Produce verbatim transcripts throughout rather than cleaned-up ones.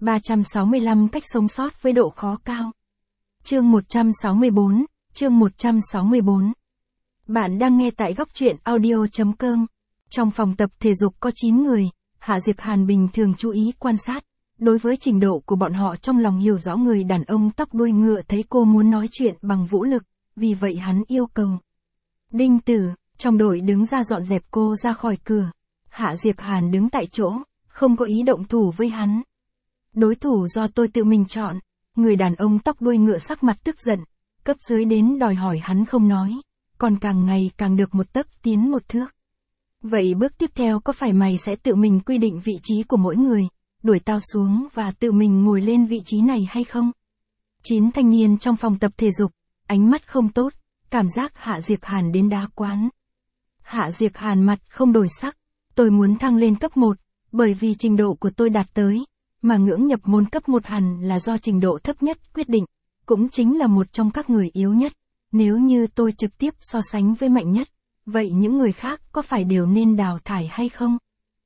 ba trăm sáu mươi lăm cách sống sót với độ khó cao. Chương một trăm sáu mươi bốn, chương một trăm sáu mươi bốn. Bạn đang nghe tại góc truyện audio chấm com. Trong phòng tập thể dục có chín người, Hạ Diệp Hàn bình thường chú ý quan sát. Đối với trình độ của bọn họ trong lòng hiểu rõ người đàn ông tóc đuôi ngựa thấy cô muốn nói chuyện bằng vũ lực, vì vậy hắn yêu cầu. Đinh Tử, trong đội đứng ra dọn dẹp cô ra khỏi cửa. Hạ Diệp Hàn đứng tại chỗ, không có ý động thủ với hắn. Đối thủ do tôi tự mình chọn. Người đàn ông tóc đuôi ngựa sắc mặt tức giận, cấp dưới đến đòi hỏi hắn không nói, còn càng ngày càng được một tấc tiến một thước. Vậy bước tiếp theo có phải mày sẽ tự mình quy định vị trí của mỗi người, đuổi tao xuống và tự mình ngồi lên vị trí này hay không? Chín thanh niên trong phòng tập thể dục, ánh mắt không tốt, cảm giác Hạ Diệp Hàn đến đá quán. Hạ Diệp Hàn mặt không đổi sắc, tôi muốn thăng lên cấp một, bởi vì trình độ của tôi đạt tới, mà ngưỡng nhập môn cấp một hẳn là do trình độ thấp nhất quyết định, cũng chính là một trong các người yếu nhất. Nếu như tôi trực tiếp so sánh với mạnh nhất, vậy những người khác có phải đều nên đào thải hay không?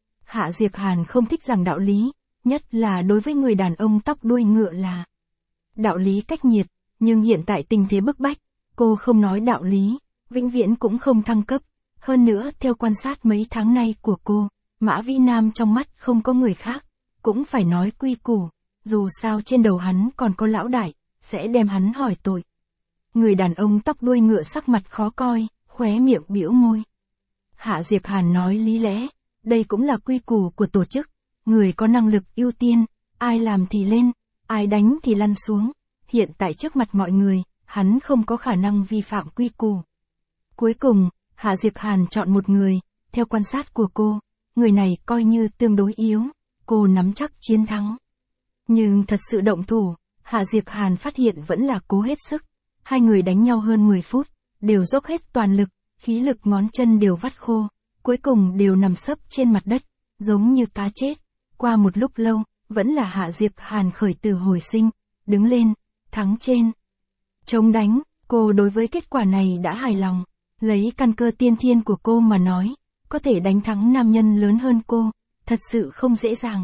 Hạ Diệp Hàn không thích rằng đạo lý, nhất là đối với người đàn ông tóc đuôi ngựa là đạo lý cách nhiệt, nhưng hiện tại tình thế bức bách, cô không nói đạo lý, vĩnh viễn cũng không thăng cấp. Hơn nữa theo quan sát mấy tháng nay của cô, Mã Vĩ Nam trong mắt không có người khác, cũng phải nói quy củ, dù sao trên đầu hắn còn có lão đại, sẽ đem hắn hỏi tội. Người đàn ông tóc đuôi ngựa sắc mặt khó coi, khóe miệng bĩu môi. Hạ Diệp Hàn nói lý lẽ, đây cũng là quy củ của tổ chức, người có năng lực ưu tiên, ai làm thì lên, ai đánh thì lăn xuống. Hiện tại trước mặt mọi người, hắn không có khả năng vi phạm quy củ. Cuối cùng, Hạ Diệp Hàn chọn một người, theo quan sát của cô, người này coi như tương đối yếu, cô nắm chắc chiến thắng. Nhưng thật sự động thủ, Hạ Diệp Hàn phát hiện vẫn là cố hết sức. Hai người đánh nhau hơn mười phút, đều dốc hết toàn lực, khí lực ngón chân đều vắt khô, cuối cùng đều nằm sấp trên mặt đất, giống như cá chết. Qua một lúc lâu, vẫn là Hạ Diệp Hàn khởi tử hồi sinh, đứng lên, thắng trên. Chống đánh, cô đối với kết quả này đã hài lòng, lấy căn cơ tiên thiên của cô mà nói, có thể đánh thắng nam nhân lớn hơn cô, thật sự không dễ dàng.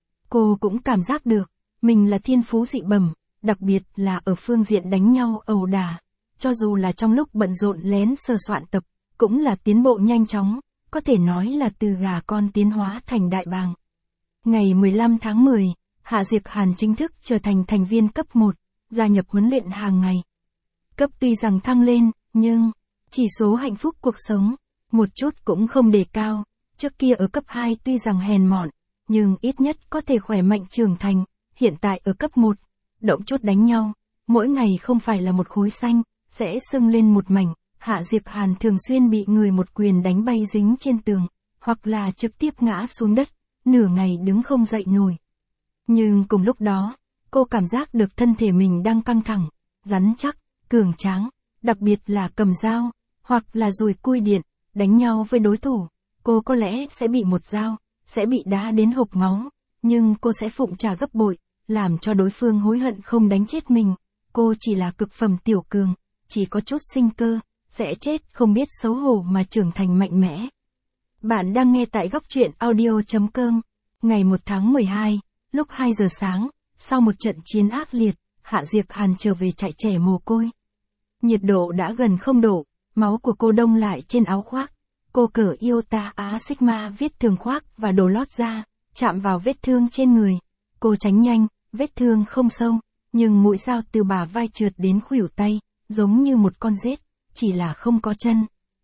Cô cũng cảm giác được, mình là thiên phú dị bẩm, đặc biệt là ở phương diện đánh nhau ẩu đả. Cho dù là trong lúc bận rộn lén sờ soạn tập, cũng là tiến bộ nhanh chóng, có thể nói là từ gà con tiến hóa thành đại bàng. Ngày mười lăm tháng mười, Hạ Diệp Hàn chính thức trở thành thành viên cấp một, gia nhập huấn luyện hàng ngày. Cấp tuy rằng thăng lên, nhưng chỉ số hạnh phúc cuộc sống, một chút cũng không đề cao. Trước kia ở cấp hai tuy rằng hèn mọn, nhưng ít nhất có thể khỏe mạnh trưởng thành. Hiện tại ở cấp một, động chút đánh nhau, mỗi ngày không phải là một khối xanh, sẽ sưng lên một mảnh. Hạ Diệp Hàn thường xuyên bị người một quyền đánh bay dính trên tường, hoặc là trực tiếp ngã xuống đất, nửa ngày đứng không dậy nổi. Nhưng cùng lúc đó, cô cảm giác được thân thể mình đang căng thẳng, rắn chắc, cường tráng, đặc biệt là cầm dao, hoặc là dùi cui điện, đánh nhau với đối thủ. Cô có lẽ sẽ bị một dao, sẽ bị đá đến hộc máu, nhưng cô sẽ phụng trả gấp bội, làm cho đối phương hối hận không đánh chết mình. Cô chỉ là cực phẩm tiểu cường, chỉ có chút sinh cơ, sẽ chết không biết xấu hổ mà trưởng thành mạnh mẽ. Bạn đang nghe tại góc truyện audio chấm com. Ngày một tháng mười hai, lúc hai giờ sáng, sau một trận chiến ác liệt, Hạ Diệp Hàn trở về trại trẻ mồ côi. Nhiệt độ đã gần không độ, máu của cô đông lại trên áo khoác. Cô cởi Iota Á Sigma viết thương khoác và đồ lót ra, chạm vào vết thương trên người. Cô tránh nhanh, vết thương không sâu, nhưng mũi dao từ bả vai trượt đến khuỷu tay, giống như một con rết, chỉ là không có chân.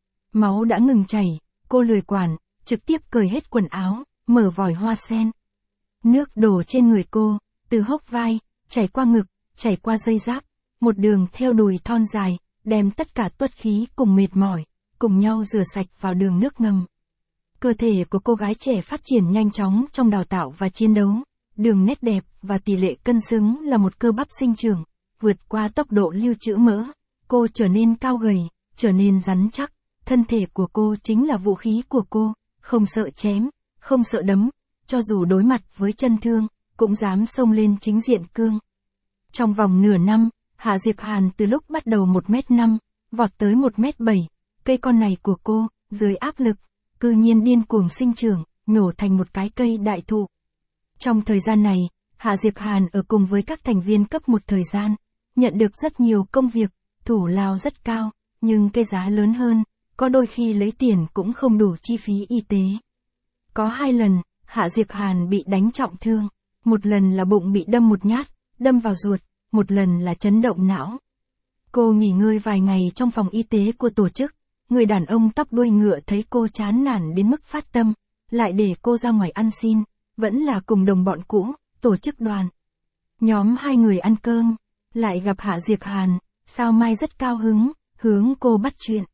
Máu đã ngừng chảy, cô lười quản, trực tiếp cởi hết quần áo, mở vòi hoa sen. Nước đổ trên người cô, từ hốc vai, chảy qua ngực, chảy qua dây giáp, một đường theo đùi thon dài, đem tất cả tuất khí cùng mệt mỏi, cùng nhau rửa sạch vào đường nước ngầm. Cơ thể của cô gái trẻ phát triển nhanh chóng trong đào tạo và chiến đấu, đường nét đẹp và tỷ lệ cân xứng là một cơ bắp sinh trưởng, vượt qua tốc độ lưu trữ mỡ. Cô trở nên cao gầy, trở nên rắn chắc, thân thể của cô chính là vũ khí của cô, không sợ chém, không sợ đấm, cho dù đối mặt với chân thương, cũng dám xông lên chính diện cương. Trong vòng nửa năm, Hạ Diệp Hàn từ lúc bắt đầu một mét năm, vọt tới một mét bảy, cây con này của cô, dưới áp lực, cư nhiên điên cuồng sinh trưởng, nhổ thành một cái cây đại thụ. Trong thời gian này, Hạ Diệc Hàn ở cùng với các thành viên cấp một thời gian, nhận được rất nhiều công việc, thủ lao rất cao, nhưng cái giá lớn hơn, có đôi khi lấy tiền cũng không đủ chi phí y tế. Có hai lần, Hạ Diệc Hàn bị đánh trọng thương, một lần là bụng bị đâm một nhát, đâm vào ruột, một lần là chấn động não. Cô nghỉ ngơi vài ngày trong phòng y tế của tổ chức, người đàn ông tóc đuôi ngựa thấy cô chán nản đến mức phát tâm, lại để cô ra ngoài ăn xin, vẫn là cùng đồng bọn cũ, tổ chức đoàn. Nhóm hai người ăn cơm, lại gặp Hạ Diệc Hàn, Sao Mai rất cao hứng, hướng cô bắt chuyện.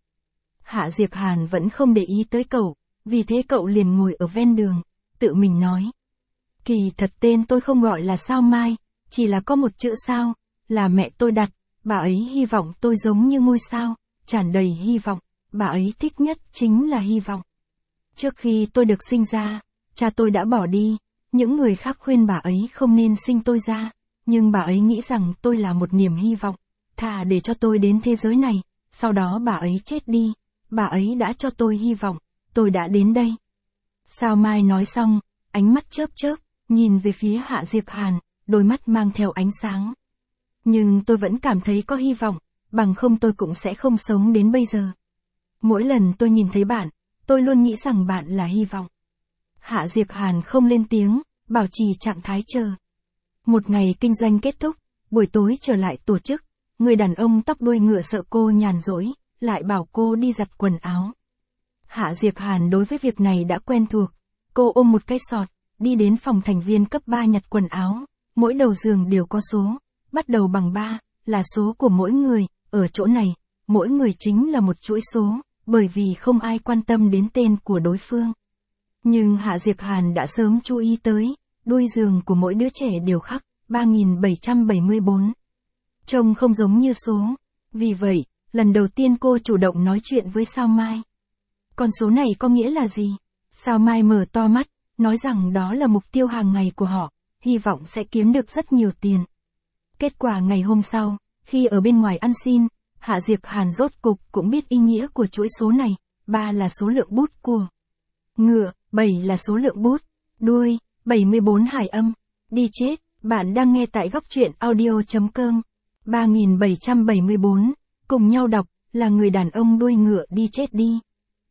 Hạ Diệc Hàn vẫn không để ý tới cậu, vì thế cậu liền ngồi ở ven đường, tự mình nói. Kỳ thật tên tôi không gọi là Sao Mai, chỉ là có một chữ sao, là mẹ tôi đặt, bà ấy hy vọng tôi giống như ngôi sao, tràn đầy hy vọng, bà ấy thích nhất chính là hy vọng. Trước khi tôi được sinh ra, cha tôi đã bỏ đi, những người khác khuyên bà ấy không nên sinh tôi ra, nhưng bà ấy nghĩ rằng tôi là một niềm hy vọng, thà để cho tôi đến thế giới này, sau đó bà ấy chết đi, bà ấy đã cho tôi hy vọng, tôi đã đến đây. Sao Mai nói xong, ánh mắt chớp chớp, nhìn về phía Hạ Diệc Hàn, đôi mắt mang theo ánh sáng. Nhưng tôi vẫn cảm thấy có hy vọng, bằng không tôi cũng sẽ không sống đến bây giờ. Mỗi lần tôi nhìn thấy bạn, tôi luôn nghĩ rằng bạn là hy vọng. Hạ Diệc Hàn không lên tiếng, bảo trì trạng thái chờ. Một ngày kinh doanh kết thúc, buổi tối trở lại tổ chức, người đàn ông tóc đuôi ngựa sợ cô nhàn rỗi, lại bảo cô đi giặt quần áo. Hạ Diệc Hàn đối với việc này đã quen thuộc, cô ôm một cái sọt, đi đến phòng thành viên cấp ba nhặt quần áo, mỗi đầu giường đều có số, bắt đầu bằng ba, là số của mỗi người, ở chỗ này, mỗi người chính là một chuỗi số, bởi vì không ai quan tâm đến tên của đối phương. Nhưng Hạ Diệc Hàn đã sớm chú ý tới, đuôi giường của mỗi đứa trẻ đều khắc, ba nghìn bảy trăm bảy mươi bốn. Trông không giống như số, vì vậy, lần đầu tiên cô chủ động nói chuyện với Sao Mai. Con số này có nghĩa là gì? Sao Mai mở to mắt, nói rằng đó là mục tiêu hàng ngày của họ, hy vọng sẽ kiếm được rất nhiều tiền. Kết quả ngày hôm sau, khi ở bên ngoài ăn xin, Hạ Diệc Hàn rốt cục cũng biết ý nghĩa của chuỗi số này, ba là số lượng bút của ngựa, bảy là số lượng bút, đuôi, bảy mươi bốn hải âm, đi chết, bạn đang nghe tại góc truyện audio chấm com, ba nghìn bảy trăm bảy mươi bốn, cùng nhau đọc, là người đàn ông đuôi ngựa đi chết đi.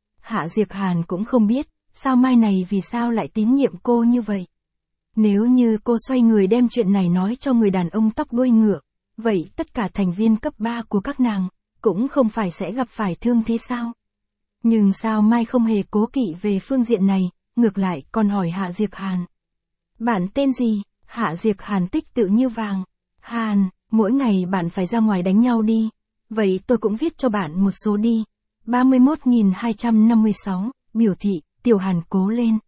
Hạ Diệc Hàn cũng không biết, Sao Mai này vì sao lại tín nhiệm cô như vậy. Nếu như cô xoay người đem chuyện này nói cho người đàn ông tóc đuôi ngựa, vậy tất cả thành viên cấp ba của các nàng, cũng không phải sẽ gặp phải thương thế sao? Nhưng Sao Mai không hề cố kỵ về phương diện này, ngược lại còn hỏi Hạ Diệc Hàn. Bạn tên gì? Hạ Diệc Hàn tích tự như vàng. Hàn, mỗi ngày bạn phải ra ngoài đánh nhau đi. Vậy tôi cũng viết cho bạn một số đi. ba mươi mốt nghìn hai trăm năm mươi sáu, biểu thị, Tiểu Hàn cố lên.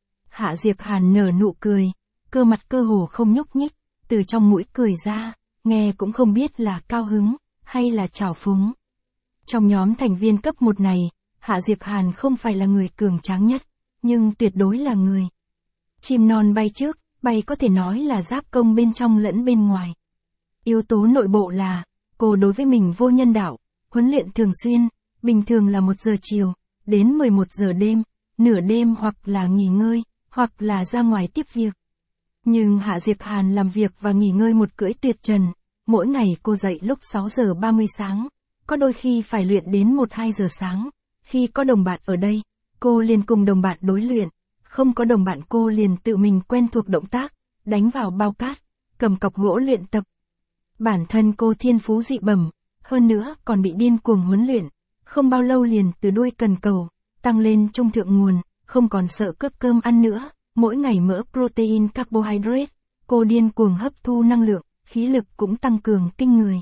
Hạ Diệc Hàn nở nụ cười, cơ mặt cơ hồ không nhúc nhích, từ trong mũi cười ra, nghe cũng không biết là cao hứng, hay là trào phúng. Trong nhóm thành viên cấp một này, Hạ Diệc Hàn không phải là người cường tráng nhất, nhưng tuyệt đối là người. Chim non bay trước, bay có thể nói là giáp công bên trong lẫn bên ngoài. Yếu tố nội bộ là, cô đối với mình vô nhân đạo, huấn luyện thường xuyên, bình thường là một giờ chiều, đến mười một giờ đêm, nửa đêm hoặc là nghỉ ngơi, hoặc là ra ngoài tiếp việc. Nhưng Hạ Diệc Hàn làm việc và nghỉ ngơi một cưỡi tuyệt trần, mỗi ngày cô dậy lúc sáu giờ ba mươi sáng, có đôi khi phải luyện đến một hai giờ sáng, khi có đồng bạn ở đây, cô liền cùng đồng bạn đối luyện, không có đồng bạn cô liền tự mình quen thuộc động tác, đánh vào bao cát, cầm cọc gỗ luyện tập. Bản thân cô thiên phú dị bẩm, hơn nữa còn bị điên cuồng huấn luyện, không bao lâu liền từ đuôi cần cầu, tăng lên trung thượng nguồn, không còn sợ cướp cơm ăn nữa, mỗi ngày mỡ protein carbohydrate, cô điên cuồng hấp thu năng lượng, khí lực cũng tăng cường kinh người.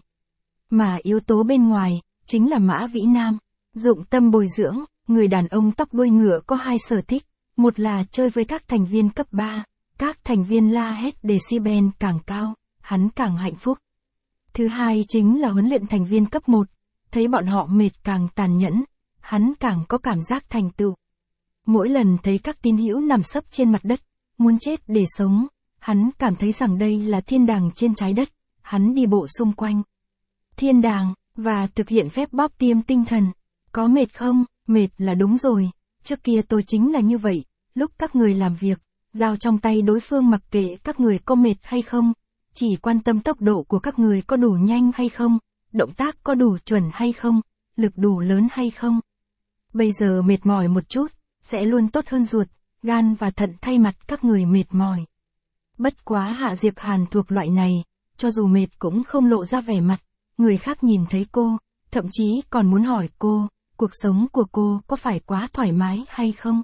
Mà yếu tố bên ngoài, chính là Mã Vĩ Nam, dụng tâm bồi dưỡng, người đàn ông tóc đuôi ngựa có hai sở thích, một là chơi với các thành viên cấp ba, các thành viên la hét decibel càng cao, hắn càng hạnh phúc. Thứ hai chính là huấn luyện thành viên cấp một, thấy bọn họ mệt càng tàn nhẫn, hắn càng có cảm giác thành tựu. Mỗi lần thấy các tín hữu nằm sấp trên mặt đất, muốn chết để sống, hắn cảm thấy rằng đây là thiên đàng trên trái đất, hắn đi bộ xung quanh thiên đàng, và thực hiện phép bóp tiêm tinh thần. Có mệt không? Mệt là đúng rồi, trước kia tôi chính là như vậy, lúc các người làm việc, Dao trong tay đối phương mặc kệ các người có mệt hay không, chỉ quan tâm tốc độ của các người có đủ nhanh hay không, động tác có đủ chuẩn hay không, lực đủ lớn hay không. Bây giờ mệt mỏi một chút, sẽ luôn tốt hơn ruột, gan và thận thay mặt các người mệt mỏi. Bất quá Hạ Diệp Hàn thuộc loại này, cho dù mệt cũng không lộ ra vẻ mặt, người khác nhìn thấy cô, thậm chí còn muốn hỏi cô, cuộc sống của cô có phải quá thoải mái hay không?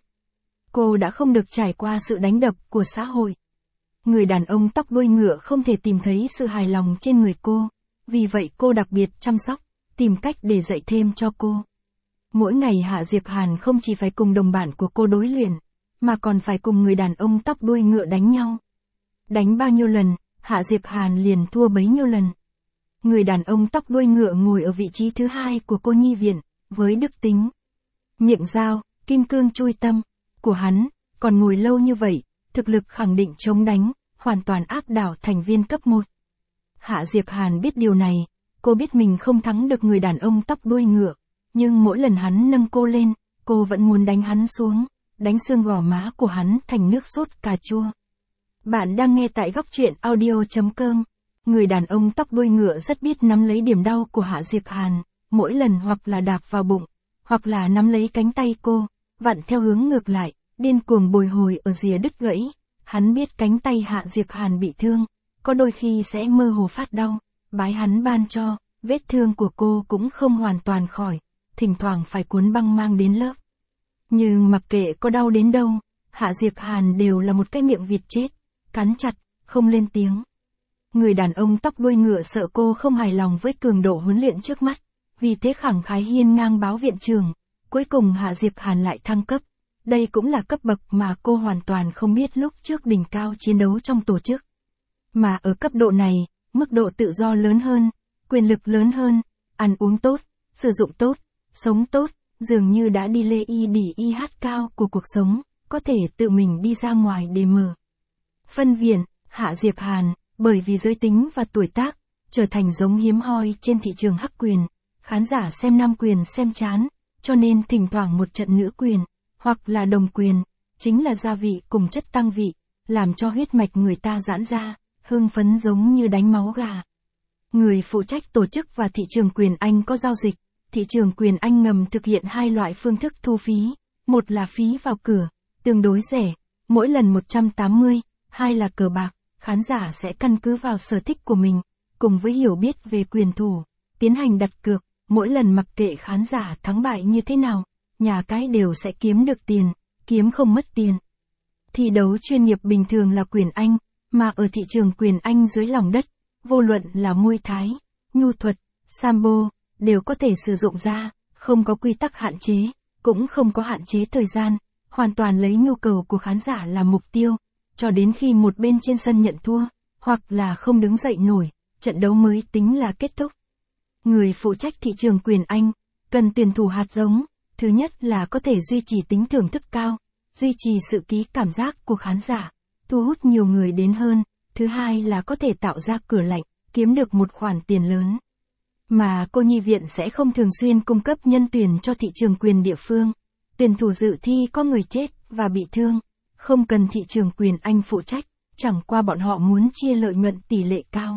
Cô đã không được trải qua sự đánh đập của xã hội. Người đàn ông tóc đuôi ngựa không thể tìm thấy sự hài lòng trên người cô, vì vậy cô đặc biệt chăm sóc, tìm cách để dạy thêm cho cô. Mỗi ngày Hạ Diệp Hàn không chỉ phải cùng đồng bạn của cô đối luyện, mà còn phải cùng người đàn ông tóc đuôi ngựa đánh nhau. Đánh bao nhiêu lần, Hạ Diệp Hàn liền thua bấy nhiêu lần. Người đàn ông tóc đuôi ngựa ngồi ở vị trí thứ hai của cô nhi viện, với đức tính miệng dao, kim cương chui tâm của hắn, còn ngồi lâu như vậy, thực lực khẳng định chống đánh, hoàn toàn áp đảo thành viên cấp một. Hạ Diệp Hàn biết điều này, cô biết mình không thắng được người đàn ông tóc đuôi ngựa, nhưng mỗi lần hắn nâng cô lên, cô vẫn muốn đánh hắn xuống, đánh xương gò má của hắn thành nước sốt cà chua. Bạn đang nghe tại góc truyện audio chấm com. Người đàn ông tóc đuôi ngựa rất biết nắm lấy điểm đau của Hạ Diệp Hàn, mỗi lần hoặc là đạp vào bụng, hoặc là nắm lấy cánh tay cô, vặn theo hướng ngược lại, điên cuồng bồi hồi ở rìa đứt gãy. Hắn biết cánh tay Hạ Diệp Hàn bị thương, có đôi khi sẽ mơ hồ phát đau, bái hắn ban cho, vết thương của cô cũng không hoàn toàn khỏi, thỉnh thoảng phải cuốn băng mang đến lớp. Nhưng mặc kệ có đau đến đâu, Hạ Diệp Hàn đều là một cái miệng vịt chết, cắn chặt, không lên tiếng. Người đàn ông tóc đuôi ngựa sợ cô không hài lòng với cường độ huấn luyện trước mắt, vì thế khẳng khái hiên ngang báo viện trưởng. Cuối cùng Hạ Diệp Hàn lại thăng cấp. Đây cũng là cấp bậc mà cô hoàn toàn không biết lúc trước đỉnh cao chiến đấu trong tổ chức. Mà ở cấp độ này, mức độ tự do lớn hơn, quyền lực lớn hơn, ăn uống tốt, sử dụng tốt, sống tốt, dường như đã đi lê y đỉ y hát cao của cuộc sống, có thể tự mình đi ra ngoài để mở phân viện. Hạ Diệp Hàn, bởi vì giới tính và tuổi tác, trở thành giống hiếm hoi trên thị trường hắc quyền, khán giả xem nam quyền xem chán, cho nên thỉnh thoảng một trận nữ quyền, hoặc là đồng quyền, chính là gia vị cùng chất tăng vị, làm cho huyết mạch người ta giãn ra, hưng phấn giống như đánh máu gà. Người phụ trách tổ chức và thị trường quyền Anh có giao dịch, thị trường quyền Anh ngầm thực hiện hai loại phương thức thu phí, một là phí vào cửa, tương đối rẻ, mỗi lần một trăm tám mươi, hai là cờ bạc, khán giả sẽ căn cứ vào sở thích của mình, cùng với hiểu biết về quyền thủ, tiến hành đặt cược, mỗi lần mặc kệ khán giả thắng bại như thế nào, nhà cái đều sẽ kiếm được tiền, kiếm không mất tiền. Thi đấu chuyên nghiệp bình thường là quyền Anh, mà ở thị trường quyền Anh dưới lòng đất, vô luận là Muay Thái, nhu thuật, Sambo, đều có thể sử dụng ra, không có quy tắc hạn chế, cũng không có hạn chế thời gian, hoàn toàn lấy nhu cầu của khán giả làm mục tiêu, cho đến khi một bên trên sân nhận thua, hoặc là không đứng dậy nổi, trận đấu mới tính là kết thúc. Người phụ trách thị trường quyền Anh, cần tuyển thủ hạt giống, thứ nhất là có thể duy trì tính thưởng thức cao, duy trì sự ký cảm giác của khán giả, thu hút nhiều người đến hơn, thứ hai là có thể tạo ra cửa lạnh, kiếm được một khoản tiền lớn. Mà cô nhi viện sẽ không thường xuyên cung cấp nhân tuyển cho thị trường quyền địa phương, tuyển thủ dự thi có người chết và bị thương, không cần thị trường quyền Anh phụ trách, chẳng qua bọn họ muốn chia lợi nhuận tỷ lệ cao.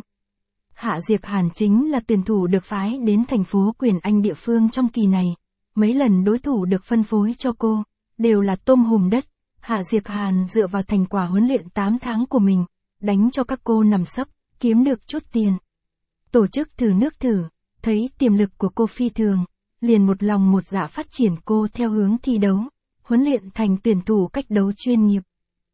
Hạ Diệp Hàn chính là tuyển thủ được phái đến thành phố quyền Anh địa phương trong kỳ này. Mấy lần đối thủ được phân phối cho cô, đều là tôm hùm đất. Hạ Diệp Hàn dựa vào thành quả huấn luyện tám tháng của mình, đánh cho các cô nằm sấp, kiếm được chút tiền. Tổ chức thử nước thử, thấy tiềm lực của cô phi thường, liền một lòng một dạ phát triển cô theo hướng thi đấu, huấn luyện thành tuyển thủ cách đấu chuyên nghiệp.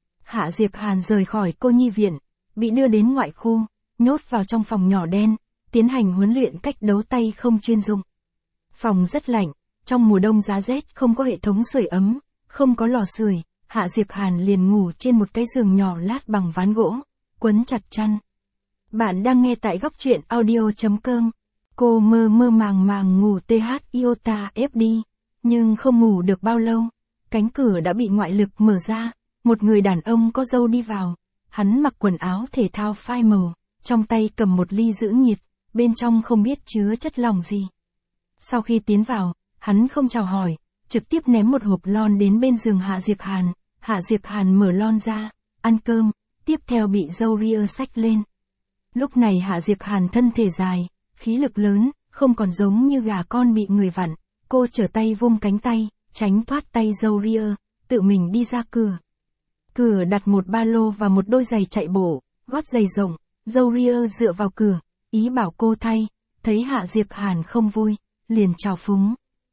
Hạ Diệp Hàn rời khỏi cô nhi viện, bị đưa đến ngoại khu, nhốt vào trong phòng nhỏ đen, tiến hành huấn luyện cách đấu tay không chuyên dụng. Phòng rất lạnh, trong mùa đông giá rét không có hệ thống sưởi ấm, không có lò sưởi, Hạ Diệp Hàn liền ngủ trên một cái giường nhỏ lát bằng ván gỗ, quấn chặt chăn. Bạn đang nghe tại góc truyện audio chấm com. Cô mơ mơ màng màng ngủ tê hát iota ép đi, nhưng không ngủ được bao lâu, cánh cửa đã bị ngoại lực mở ra, một người đàn ông có râu đi vào, hắn mặc quần áo thể thao phai màu, trong tay cầm một ly giữ nhiệt, bên trong không biết chứa chất lỏng gì. Sau khi tiến vào, hắn không chào hỏi, trực tiếp ném một hộp lon đến bên giường Hạ Diệp Hàn, Hạ Diệp Hàn mở lon ra, ăn cơm, tiếp theo bị dâu ria xách lên. Lúc này Hạ Diệp Hàn thân thể dài, khí lực lớn, không còn giống như gà con bị người vặn, cô trở tay vung cánh tay, tránh thoát tay dâu ria, tự mình đi ra cửa. Cửa đặt một ba lô và một đôi giày chạy bộ, gót giày rộng, dâu ria dựa vào cửa, ý bảo cô thay, thấy Hạ Diệp Hàn không vui, liền chào phúng.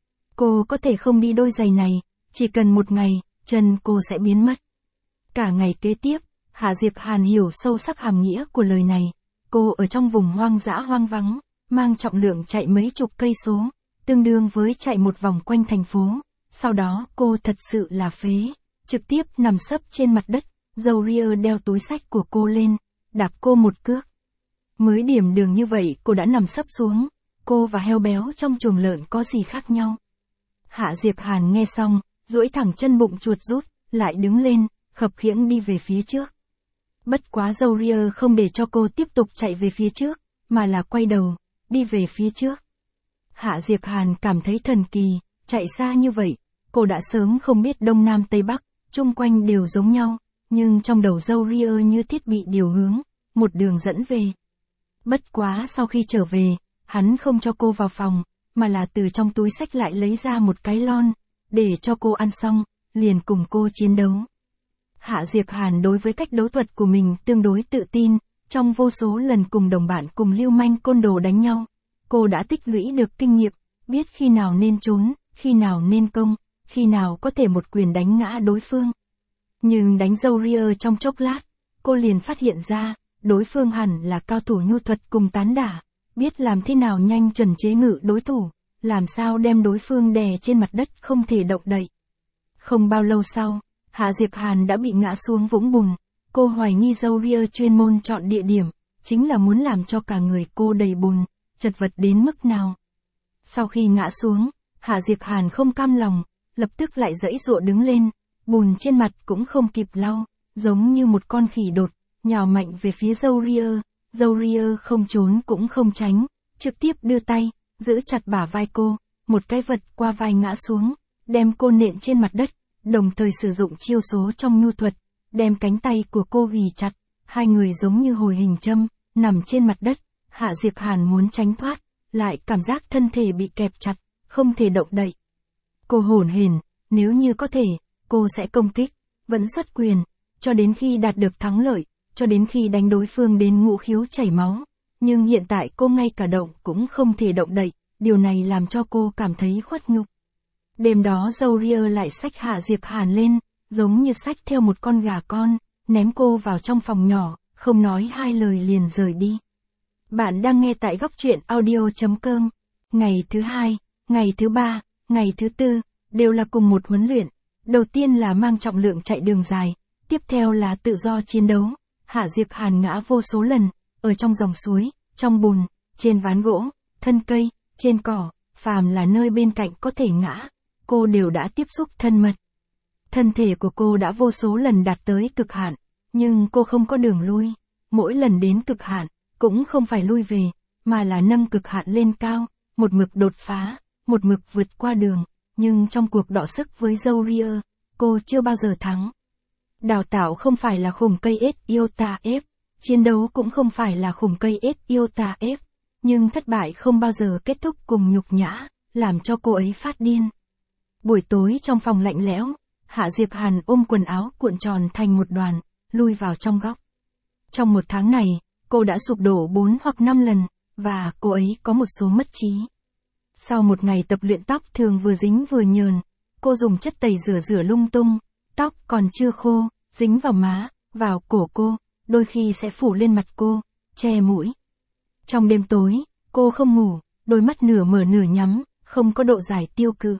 Cô có thể không đi đôi giày này, chỉ cần một ngày, chân cô sẽ biến mất. Cả ngày kế tiếp, Hạ Diệp Hàn hiểu sâu sắc hàm nghĩa của lời này. Cô ở trong vùng hoang dã hoang vắng, mang trọng lượng chạy mấy chục cây số, tương đương với chạy một vòng quanh thành phố. Sau đó cô thật sự là phế, trực tiếp nằm sấp trên mặt đất, dâu ria đeo túi xách của cô lên, đạp cô một cước. Mới điểm đường như vậy cô đã nằm sấp xuống, cô và heo béo trong chuồng lợn có gì khác nhau. Hạ Diệp Hàn nghe xong, duỗi thẳng chân bụng chuột rút, lại đứng lên, khập khiễng đi về phía trước. Bất quá dâu ria không để cho cô tiếp tục chạy về phía trước, mà là quay đầu, đi về phía trước. Hạ Diệp Hàn cảm thấy thần kỳ, chạy xa như vậy, cô đã sớm không biết đông nam tây bắc, chung quanh đều giống nhau, nhưng trong đầu dâu ria như thiết bị điều hướng, một đường dẫn về. Bất quá sau khi trở về, hắn không cho cô vào phòng, mà là từ trong túi xách lại lấy ra một cái lon, để cho cô ăn xong, liền cùng cô chiến đấu. Hạ Diệp Hàn đối với cách đấu thuật của mình tương đối tự tin, trong vô số lần cùng đồng bạn cùng lưu manh côn đồ đánh nhau, cô đã tích lũy được kinh nghiệm, biết khi nào nên trốn, khi nào nên công, khi nào có thể một quyền đánh ngã đối phương. Nhưng đánh dâu ria trong chốc lát, cô liền phát hiện ra, đối phương hẳn là cao thủ nhu thuật cùng tán đả, biết làm thế nào nhanh chuẩn chế ngự đối thủ, làm sao đem đối phương đè trên mặt đất không thể động đậy. Không bao lâu sau, Hạ Diệp Hàn đã bị ngã xuống vũng bùn, cô hoài nghi dâu ria chuyên môn chọn địa điểm, chính là muốn làm cho cả người cô đầy bùn, chật vật đến mức nào. Sau khi ngã xuống, Hạ Diệp Hàn không cam lòng, lập tức lại giãy giụa đứng lên, bùn trên mặt cũng không kịp lau, giống như một con khỉ đột, nhào mạnh về phía dâu ria, dâu ria không trốn cũng không tránh, trực tiếp đưa tay, giữ chặt bả vai cô, một cái vật qua vai ngã xuống, đem cô nện trên mặt đất, đồng thời sử dụng chiêu số trong nhu thuật, đem cánh tay của cô ghì chặt, hai người giống như hồi hình châm, nằm trên mặt đất. Hạ Diệp Hàn muốn tránh thoát, lại cảm giác thân thể bị kẹp chặt, không thể động đậy. Cô hổn hển, nếu như có thể, cô sẽ công kích, vẫn xuất quyền, cho đến khi đạt được thắng lợi, cho đến khi đánh đối phương đến ngũ khiếu chảy máu. Nhưng hiện tại cô ngay cả động cũng không thể động đậy, điều này làm cho cô cảm thấy khuất nhục. Đêm đó dâu ria lại xách Hạ Diệp Hàn lên, giống như xách theo một con gà con, ném cô vào trong phòng nhỏ, không nói hai lời liền rời đi. Bạn đang nghe tại góc truyện audio chấm com. Ngày thứ hai, ngày thứ ba, ngày thứ tư, đều là cùng một huấn luyện. Đầu tiên là mang trọng lượng chạy đường dài, tiếp theo là tự do chiến đấu. Hạ Diệp Hàn ngã vô số lần, ở trong dòng suối, trong bùn, trên ván gỗ, thân cây, trên cỏ, phàm là nơi bên cạnh có thể ngã, cô đều đã tiếp xúc thân mật. Thân thể của cô đã vô số lần đạt tới cực hạn, nhưng cô không có đường lui. Mỗi lần đến cực hạn, cũng không phải lui về, mà là nâng cực hạn lên cao, một mực đột phá, một mực vượt qua đường. Nhưng trong cuộc đọ sức với dâu ria, cô chưa bao giờ thắng. Đào tạo không phải là khủng cây ết iota ép, chiến đấu cũng không phải là khủng cây ết iota ép, nhưng thất bại không bao giờ kết thúc cùng nhục nhã, làm cho cô ấy phát điên. Buổi tối trong phòng lạnh lẽo, Hạ Diệp Hàn ôm quần áo cuộn tròn thành một đoàn, lui vào trong góc. Trong một tháng này, cô đã sụp đổ bốn hoặc năm lần, và cô ấy có một số mất trí. Sau một ngày tập luyện tóc thường vừa dính vừa nhờn, cô dùng chất tẩy rửa rửa lung tung, tóc còn chưa khô, dính vào má, vào cổ cô, đôi khi sẽ phủ lên mặt cô, che mũi. Trong đêm tối, cô không ngủ, đôi mắt nửa mở nửa nhắm, không có độ giải tiêu cự.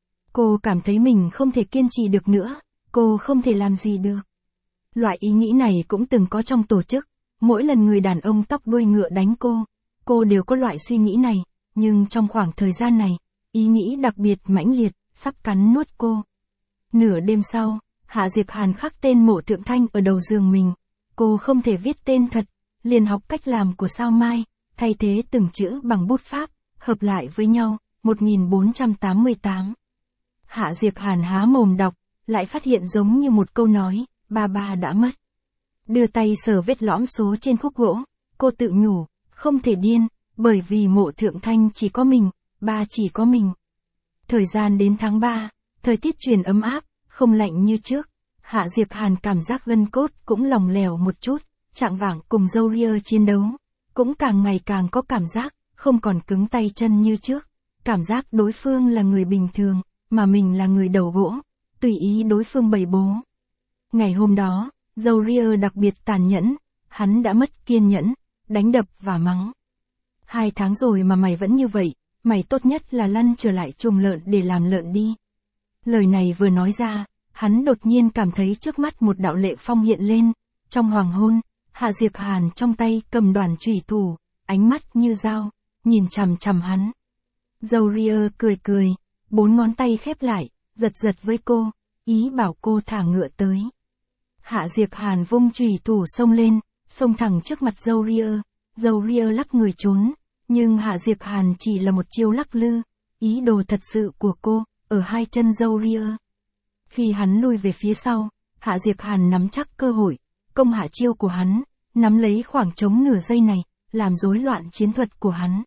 Cô cảm thấy mình không thể kiên trì được nữa, cô không thể làm gì được. Loại ý nghĩ này cũng từng có trong tổ chức, mỗi lần người đàn ông tóc đuôi ngựa đánh cô, cô đều có loại suy nghĩ này, nhưng trong khoảng thời gian này, ý nghĩ đặc biệt mãnh liệt, sắp cắn nuốt cô. Nửa đêm sau, Hạ Diệp Hàn khắc tên Mộ Thượng Thanh ở đầu giường mình, cô không thể viết tên thật, liền học cách làm của sao mai, thay thế từng chữ bằng bút pháp, hợp lại với nhau, một nghìn bốn trăm tám mươi tám. Hạ Diệp Hàn há mồm đọc, lại phát hiện giống như một câu nói, ba ba đã mất. Đưa tay sờ vết lõm số trên khúc gỗ, cô tự nhủ, không thể điên, bởi vì mộ thượng thanh chỉ có mình, ba chỉ có mình. Thời gian đến tháng ba, thời tiết chuyển ấm áp, không lạnh như trước. Hạ Diệp Hàn cảm giác gân cốt cũng lỏng lẻo một chút, chạng vạng cùng Zoria chiến đấu, cũng càng ngày càng có cảm giác, không còn cứng tay chân như trước. Cảm giác đối phương là người bình thường, mà mình là người đầu gỗ, tùy ý đối phương bày bố. Ngày hôm đó, Zoria đặc biệt tàn nhẫn, hắn đã mất kiên nhẫn, đánh đập và mắng. Hai tháng rồi mà mày vẫn như vậy, mày tốt nhất là lăn trở lại chuồng lợn để làm lợn đi. Lời này vừa nói ra, hắn đột nhiên cảm thấy trước mắt một đạo lệ phong hiện lên, trong hoàng hôn, Hạ Diệp Hàn trong tay cầm đoàn chùy thủ, ánh mắt như dao, nhìn chằm chằm hắn. Zoria cười cười, bốn ngón tay khép lại, giật giật với cô, ý bảo cô thả ngựa tới. Hạ Diệp Hàn vung chùy thủ xông lên, xông thẳng trước mặt Zoria, Zoria lắc người trốn, nhưng Hạ Diệp Hàn chỉ là một chiêu lắc lư, ý đồ thật sự của cô, ở hai chân Zoria. Khi hắn lui về phía sau, Hạ Diệp Hàn nắm chắc cơ hội, công hạ chiêu của hắn, nắm lấy khoảng trống nửa giây này, làm rối loạn chiến thuật của hắn.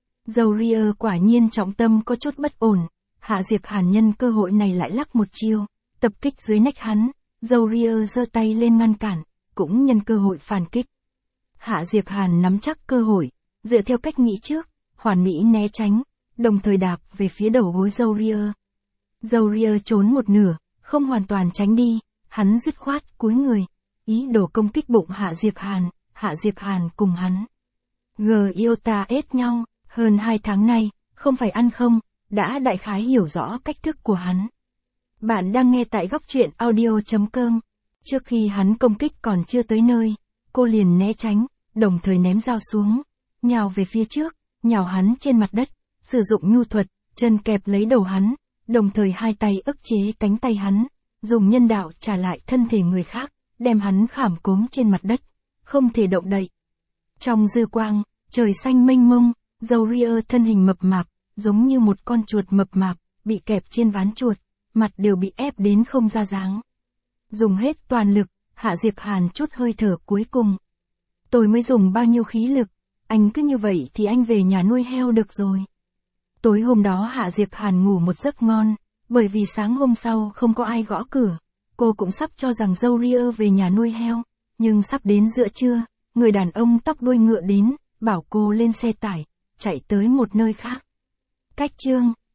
Zoria quả nhiên trọng tâm có chút bất ổn, Hạ Diệp Hàn nhân cơ hội này lại lắc một chiêu, tập kích dưới nách hắn, Zoria giơ tay lên ngăn cản, cũng nhân cơ hội phản kích. Hạ Diệp Hàn nắm chắc cơ hội, dựa theo cách nghĩ trước, hoàn mỹ né tránh, đồng thời đạp về phía đầu gối Zoria. Zoria trốn một nửa, không hoàn toàn tránh đi, hắn dứt khoát cúi người, ý đồ công kích bụng Hạ Diệp Hàn, Hạ Diệp Hàn cùng hắn. Gờ yêu ta ết nhau, hơn hai tháng nay, không phải ăn không, đã đại khái hiểu rõ cách thức của hắn. Bạn đang nghe tại góc truyện audio chấm com. Trước khi hắn công kích còn chưa tới nơi, cô liền né tránh, đồng thời ném dao xuống, nhào về phía trước, nhào hắn trên mặt đất, sử dụng nhu thuật, chân kẹp lấy đầu hắn, đồng thời hai tay ức chế cánh tay hắn, dùng nhân đạo trả lại thân thể người khác, đem hắn khảm cốm trên mặt đất, không thể động đậy. Trong dư quang, trời xanh mênh mông, Zoria thân hình mập mạp, giống như một con chuột mập mạp, bị kẹp trên ván chuột, mặt đều bị ép đến không ra dáng. Dùng hết toàn lực, Hạ Diệp Hàn chút hơi thở cuối cùng. Tôi mới dùng bao nhiêu khí lực, anh cứ như vậy thì anh về nhà nuôi heo được rồi. Tối hôm đó Hạ Diệp Hàn ngủ một giấc ngon, bởi vì sáng hôm sau không có ai gõ cửa. Cô cũng sắp cho rằng Zoria về nhà nuôi heo, nhưng sắp đến giữa trưa, người đàn ông tóc đuôi ngựa đến, bảo cô lên xe tải, chạy tới một nơi khác. Cách chương